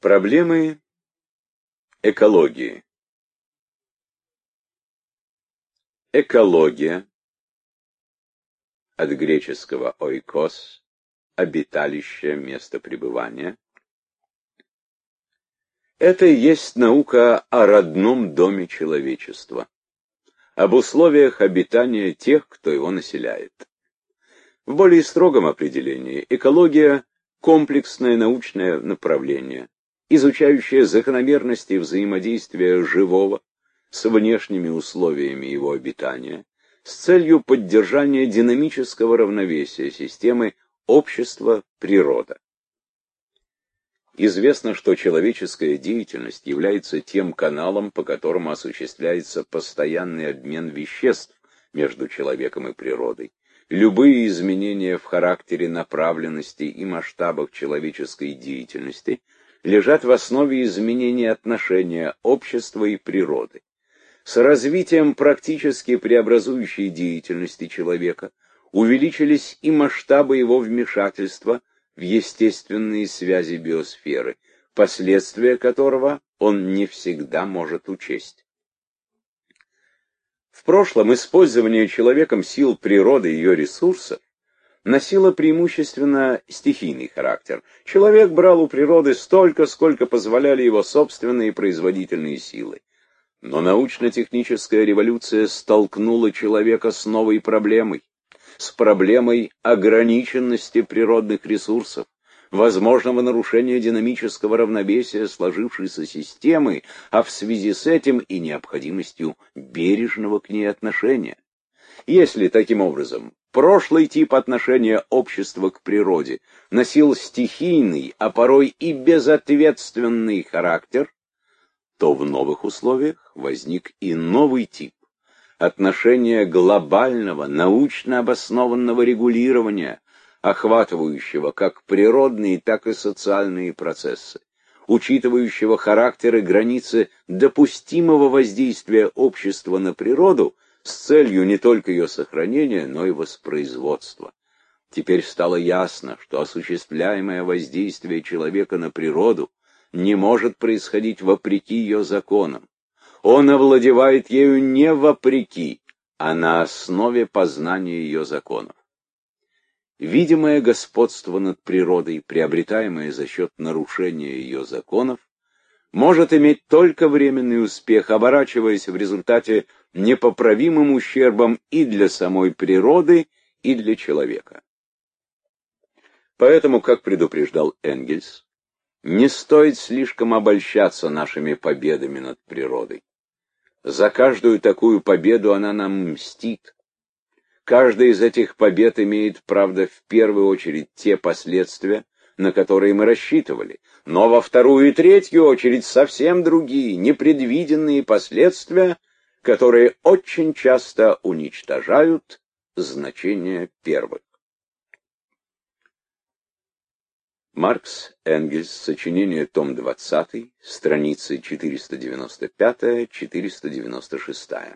Проблемы экологии. Экология, от греческого oikos, обиталище, место пребывания, это и есть наука о родном доме человечества, об условиях обитания тех, кто его населяет. В более строгом определении экология – комплексное научное направление, изучающее закономерности взаимодействия живого с внешними условиями его обитания, с целью поддержания динамического равновесия системы общество-природа. Известно, что человеческая деятельность является тем каналом, по которому осуществляется постоянный обмен веществ между человеком и природой. Любые изменения в характере, направленности и масштабах человеческой деятельности лежат в основе изменения отношения общества и природы. С развитием практически преобразующей деятельности человека увеличились и масштабы его вмешательства в естественные связи биосферы, последствия которого он не всегда может учесть. В прошлом использование человеком сил природы и ее ресурсов носило преимущественно стихийный характер. Человек брал у природы столько, сколько позволяли его собственные производительные силы. Но научно-техническая революция столкнула человека с новой проблемой, с проблемой ограниченности природных ресурсов, возможного нарушения динамического равновесия сложившейся системы, а в связи с этим и необходимостью бережного к ней отношения. Если, таким образом, прошлый тип отношения общества к природе носил стихийный, а порой и безответственный характер, то в новых условиях возник и новый тип отношения глобального, научно обоснованного регулирования, охватывающего как природные, так и социальные процессы, учитывающего характер и границы допустимого воздействия общества на природу с целью не только ее сохранения, но и воспроизводства. Теперь стало ясно, что осуществляемое воздействие человека на природу не может происходить вопреки ее законам. Он овладевает ею не вопреки, а на основе познания ее законов. Видимое господство над природой, приобретаемое за счет нарушения ее законов, может иметь только временный успех, оборачиваясь в результате непоправимым ущербом и для самой природы, и для человека. Поэтому, как предупреждал Энгельс, не стоит слишком обольщаться нашими победами над природой. За каждую такую победу она нам мстит. Каждая из этих побед имеет, правда, в первую очередь те последствия, на которые мы рассчитывали, но во вторую и третью очередь совсем другие, непредвиденные последствия, которые очень часто уничтожают значение первых. Маркс, Энгельс, сочинение, том 20, страницы 495-496.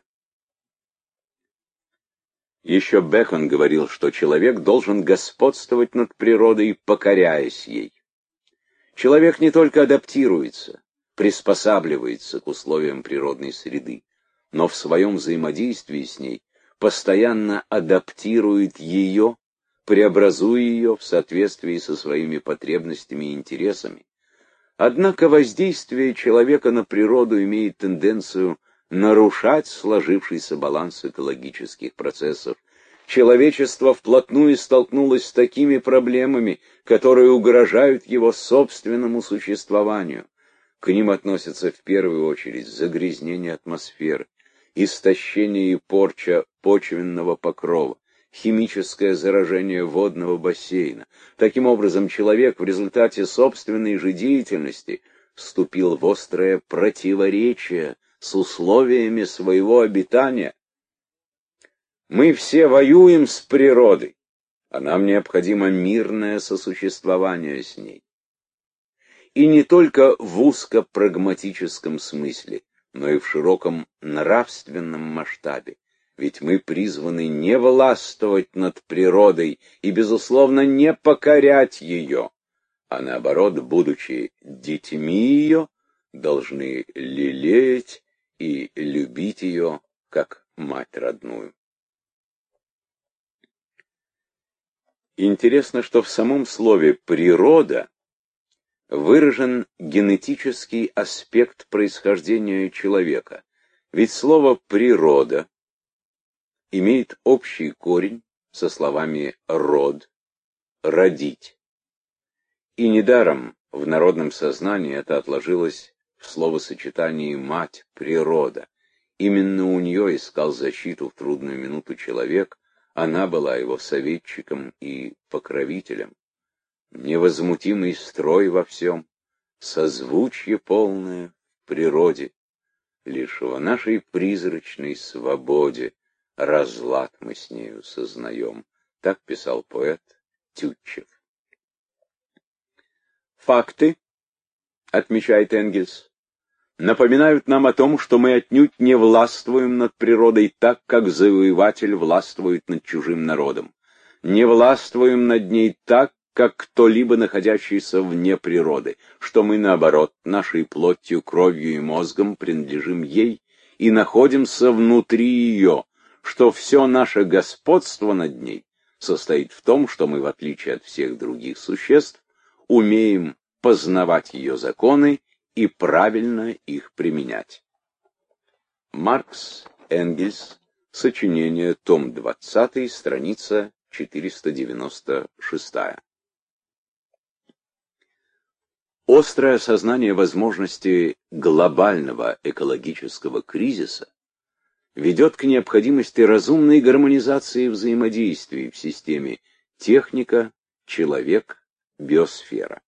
Еще Бэкон говорил, что человек должен господствовать над природой, покоряясь ей. Человек не только адаптируется, приспосабливается к условиям природной среды, но в своем взаимодействии с ней постоянно адаптирует ее, преобразуя ее в соответствии со своими потребностями и интересами. Однако воздействие человека на природу имеет тенденцию нарушать сложившийся баланс экологических процессов. Человечество вплотную столкнулось с такими проблемами, которые угрожают его собственному существованию. К ним относятся в первую очередь загрязнение атмосферы, истощение и порча почвенного покрова, химическое заражение водного бассейна. Таким образом, человек в результате собственной же деятельности вступил в острое противоречие с условиями своего обитания. Мы все воюем с природой, а нам необходимо мирное сосуществование с ней. И не только в узко-прагматическом смысле, но и в широком нравственном масштабе. Ведь мы призваны не властвовать над природой и, безусловно, не покорять ее, а наоборот, будучи детьми ее, должны лелеять и любить ее как мать родную. Интересно, что в самом слове «природа» выражен генетический аспект происхождения человека. Ведь слово «природа» имеет общий корень со словами «род», «родить». И недаром в народном сознании это отложилось в словосочетании «мать природа». Именно у нее искал защиту в трудную минуту человек, она была его советчиком и покровителем. Невозмутимый строй во всем, созвучье полное в природе, лишь в нашей призрачной свободе разлад мы с нею сознаем. Так писал поэт Тютчев. Факты, отмечает Энгельс, напоминают нам о том, что мы отнюдь не властвуем над природой так, как завоеватель властвует над чужим народом. Не властвуем над ней так, как кто-либо находящийся вне природы, что мы, наоборот, нашей плотью, кровью и мозгом принадлежим ей и находимся внутри ее, что все наше господство над ней состоит в том, что мы, в отличие от всех других существ, умеем познавать ее законы и правильно их применять. Маркс, Энгельс, сочинение, том 20, страница 496. Острое осознание возможности глобального экологического кризиса ведет к необходимости разумной гармонизации взаимодействий в системе техника, человек, биосфера.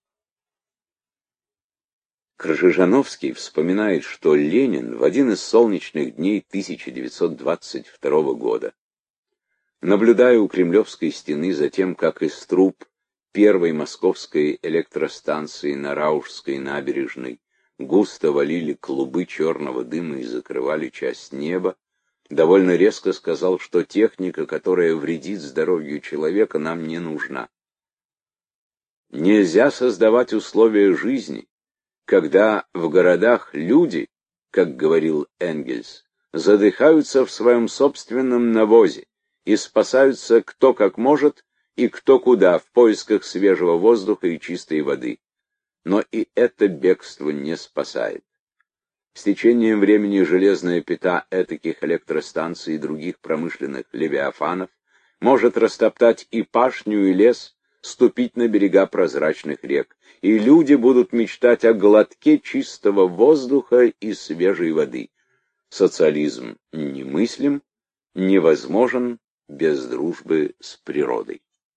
Кржижановский вспоминает, что Ленин в один из солнечных дней 1922 года, наблюдая у Кремлевской стены за тем, как из труб первой московской электростанции на Раушской набережной густо валили клубы черного дыма и закрывали часть неба, довольно резко сказал, что техника, которая вредит здоровью человека, нам не нужна. Нельзя создавать условия жизни, когда в городах люди, как говорил Энгельс, задыхаются в своем собственном навозе и спасаются кто как может и кто куда в поисках свежего воздуха и чистой воды. Но и это бегство не спасает. С течением времени железная пята этаких электростанций и других промышленных левиафанов может растоптать и пашню, и лес, ступить на берега прозрачных рек, и люди будут мечтать о глотке чистого воздуха и свежей воды. Социализм немыслим, невозможен без дружбы с природой.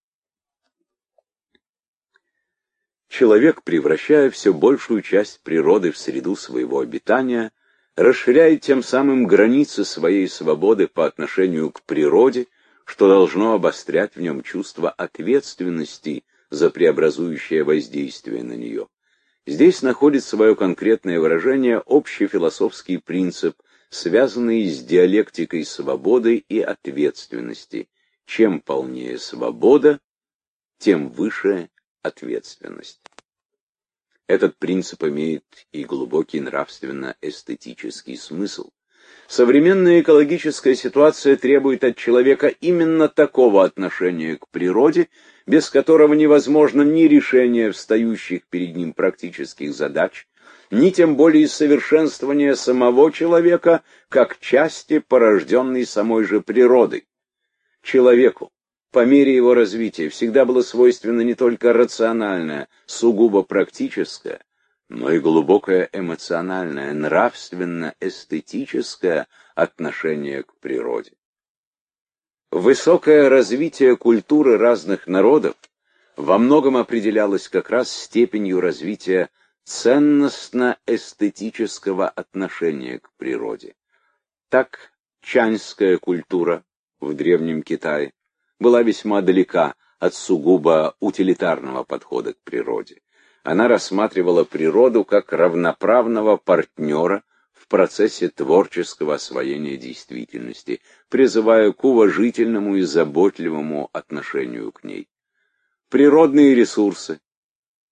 Человек, превращая все большую часть природы в среду своего обитания, расширяет тем самым границы своей свободы по отношению к природе, что должно обострять в нем чувство ответственности за преобразующее воздействие на нее. Здесь находит свое конкретное выражение общий философский принцип, связанный с диалектикой свободы и ответственности. Чем полнее свобода, тем выше ответственность. Этот принцип имеет и глубокий нравственно-эстетический смысл. Современная экологическая ситуация требует от человека именно такого отношения к природе, без которого невозможно ни решение встающих перед ним практических задач, ни тем более совершенствование самого человека как части, порожденной самой же природой. Человеку по мере его развития всегда было свойственно не только рациональное, сугубо практическое, но и глубокое эмоциональное, нравственно-эстетическое отношение к природе. Высокое развитие культуры разных народов во многом определялось как раз степенью развития ценностно-эстетического отношения к природе. Так чаньская культура в Древнем Китае была весьма далека от сугубо утилитарного подхода к природе. Она рассматривала природу как равноправного партнера в процессе творческого освоения действительности, призывая к уважительному и заботливому отношению к ней. Природные ресурсы,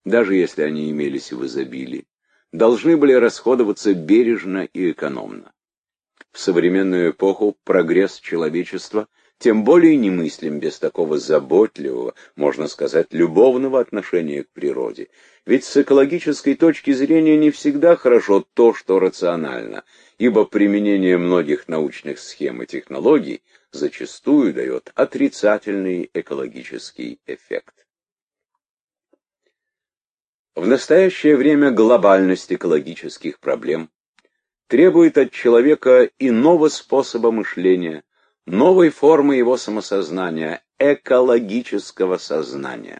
даже если они имелись в изобилии, должны были расходоваться бережно и экономно. В современную эпоху прогресс человечества тем более немыслим без такого заботливого, можно сказать, любовного отношения к природе. Ведь с экологической точки зрения не всегда хорошо то, что рационально, ибо применение многих научных схем и технологий зачастую дает отрицательный экологический эффект. В настоящее время глобальность экологических проблем требует от человека иного способа мышления, новой формы его самосознания, экологического сознания.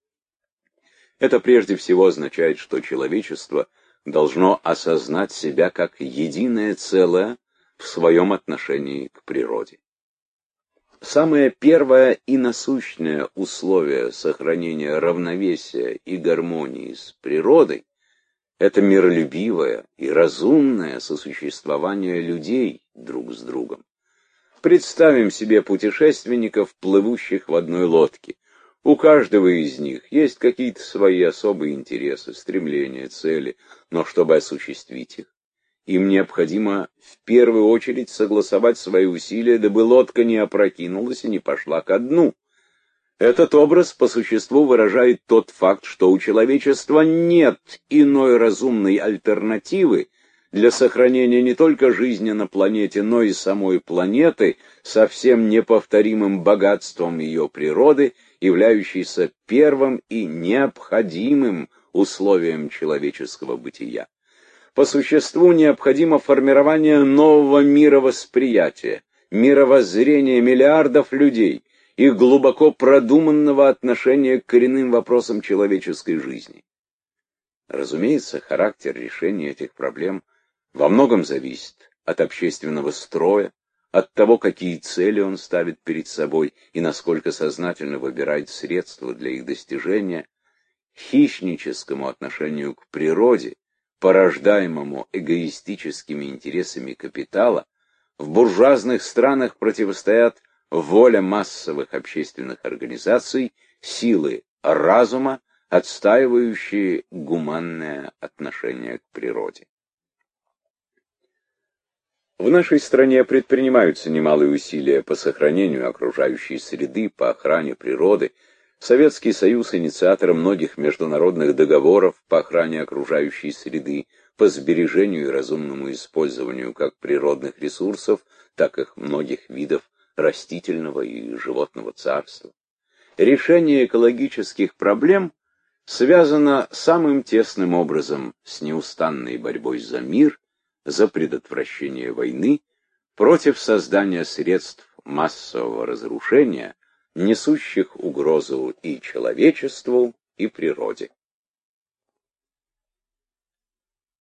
Это прежде всего означает, что человечество должно осознать себя как единое целое в своем отношении к природе. Самое первое и насущное условие сохранения равновесия и гармонии с природой — это миролюбивое и разумное сосуществование людей друг с другом. Представим себе путешественников, плывущих в одной лодке. У каждого из них есть какие-то свои особые интересы, стремления, цели, но чтобы осуществить их, им необходимо в первую очередь согласовать свои усилия, дабы лодка не опрокинулась и не пошла ко дну. Этот образ по существу выражает тот факт, что у человечества нет иной разумной альтернативы для сохранения не только жизни на планете, но и самой планеты со всем неповторимым богатством ее природы, являющейся первым и необходимым условием человеческого бытия. По существу необходимо формирование нового мировосприятия, мировоззрения миллиардов людей, их глубоко продуманного отношения к коренным вопросам человеческой жизни. Разумеется, характер решения этих проблем во многом зависит от общественного строя, от того, какие цели он ставит перед собой и насколько сознательно выбирает средства для их достижения. Хищническому отношению к природе, порождаемому эгоистическими интересами капитала, в буржуазных странах противостоят воля массовых общественных организаций, силы разума, отстаивающие гуманное отношение к природе. В нашей стране предпринимаются немалые усилия по сохранению окружающей среды, по охране природы. Советский Союз — инициатор многих международных договоров по охране окружающей среды, по сбережению и разумному использованию как природных ресурсов, так и многих видов растительного и животного царства. Решение экологических проблем связано самым тесным образом с неустанной борьбой за мир, за предотвращение войны, против создания средств массового разрушения, несущих угрозу и человечеству, и природе.